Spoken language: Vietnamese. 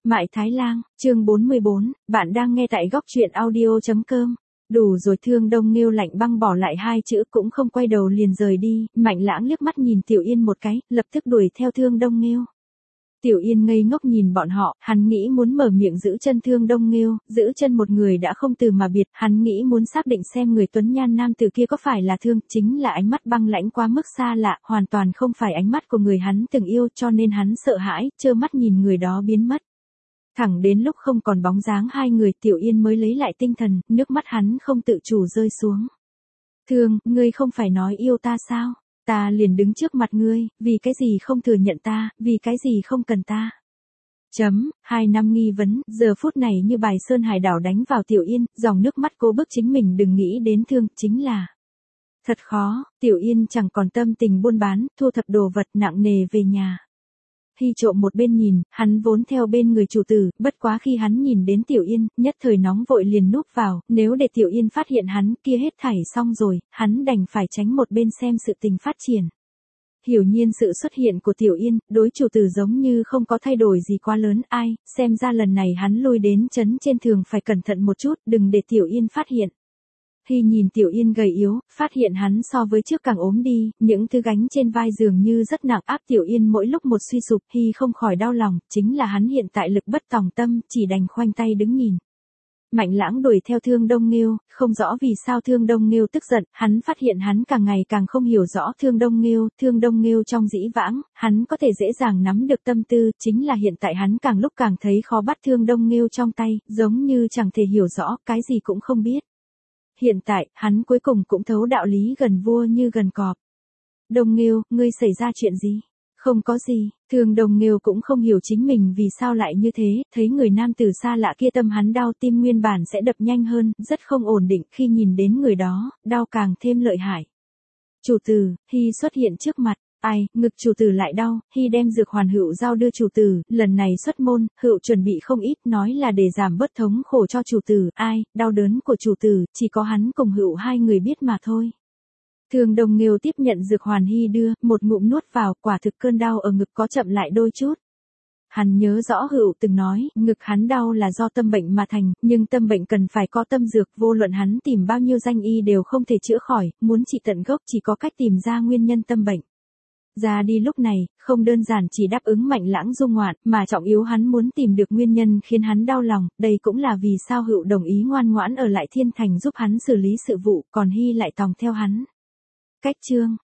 Mại Thái Lang, chương 44, bạn đang nghe tại góc truyện audio.com. Đủ rồi, Thương Đông Nghêu lạnh băng bỏ lại hai chữ cũng không quay đầu liền rời đi. Mạnh Lãng liếc mắt nhìn Tiểu Yên một cái, lập tức đuổi theo Thương Đông Nghêu. Tiểu Yên ngây ngốc nhìn bọn họ, hắn nghĩ muốn mở miệng giữ chân Thương Đông Nghêu, giữ chân một người đã không từ mà biệt, hắn nghĩ muốn xác định xem người tuấn nhan nam tử kia có phải là Thương, chính là ánh mắt băng lãnh quá mức xa lạ, hoàn toàn không phải ánh mắt của người hắn từng yêu, cho nên hắn sợ hãi, trơ mắt nhìn người đó biến mất. Thẳng đến lúc không còn bóng dáng hai người, Tiểu Yên mới lấy lại tinh thần, nước mắt hắn không tự chủ rơi xuống. Thương, ngươi không phải nói yêu ta sao? Ta liền đứng trước mặt ngươi, vì cái gì không thừa nhận ta, vì cái gì không cần ta? 2 năm nghi vấn, giờ phút này như bài sơn hải đảo đánh vào Tiểu Yên, dòng nước mắt cô bức chính mình đừng nghĩ đến Thương, chính là thật khó. Tiểu Yên chẳng còn tâm tình buôn bán, thu thập đồ vật nặng nề về nhà. Hy trộm một bên nhìn, hắn vốn theo bên người chủ tử, bất quá khi hắn nhìn đến Tiểu Yên, nhất thời nóng vội liền núp vào, nếu để Tiểu Yên phát hiện hắn, kia hết thảy xong rồi, hắn đành phải tránh một bên xem sự tình phát triển. Hiển nhiên sự xuất hiện của Tiểu Yên, đối chủ tử giống như không có thay đổi gì quá lớn, ai, xem ra lần này hắn lui đến trấn trên thường phải cẩn thận một chút, đừng để Tiểu Yên phát hiện. Hy nhìn Tiểu Yên gầy yếu, phát hiện hắn so với trước càng ốm đi, những thứ gánh trên vai dường như rất nặng áp Tiểu Yên mỗi lúc một suy sụp, Hy không khỏi đau lòng, chính là hắn hiện tại lực bất tòng tâm, chỉ đành khoanh tay đứng nhìn. Mạnh Lãng đuổi theo Thương Đông Nghêu, không rõ vì sao Thương Đông Nghêu tức giận, hắn phát hiện hắn càng ngày càng không hiểu rõ Thương Đông Nghêu trong dĩ vãng, hắn có thể dễ dàng nắm được tâm tư, chính là hiện tại hắn càng lúc càng thấy khó bắt Thương Đông Nghêu trong tay, giống như chẳng thể hiểu rõ, cái gì cũng không biết. Hiện tại, hắn cuối cùng cũng thấu đạo lý gần vua như gần cọp. Đông Nghêu, ngươi xảy ra chuyện gì? Không có gì, Thương Đông Nghêu cũng không hiểu chính mình vì sao lại như thế, thấy người nam tử xa lạ kia tâm hắn đau, tim nguyên bản sẽ đập nhanh hơn, rất không ổn định, khi nhìn đến người đó, đau càng thêm lợi hại. Chủ tử, Hy xuất hiện trước mặt. Ai, ngực chủ tử lại đau, Hy đem dược hoàn Hựu giao đưa chủ tử, lần này xuất môn, Hựu chuẩn bị không ít, nói là để giảm bớt thống khổ cho chủ tử, ai, đau đớn của chủ tử, chỉ có hắn cùng Hựu hai người biết mà thôi. Thương Đông Nghêu tiếp nhận dược hoàn Hy đưa, một ngụm nuốt vào, quả thực cơn đau ở ngực có chậm lại đôi chút. Hắn nhớ rõ Hựu từng nói, ngực hắn đau là do tâm bệnh mà thành, nhưng tâm bệnh cần phải có tâm dược, vô luận hắn tìm bao nhiêu danh y đều không thể chữa khỏi, muốn trị tận gốc chỉ có cách tìm ra nguyên nhân tâm bệnh. Ra đi lúc này, không đơn giản chỉ đáp ứng Mạnh Lãng dung ngoạn, mà trọng yếu hắn muốn tìm được nguyên nhân khiến hắn đau lòng, đây cũng là vì sao Hựu đồng ý ngoan ngoãn ở lại Thiên Thành giúp hắn xử lý sự vụ, còn Hy lại tòng theo hắn. Cách chương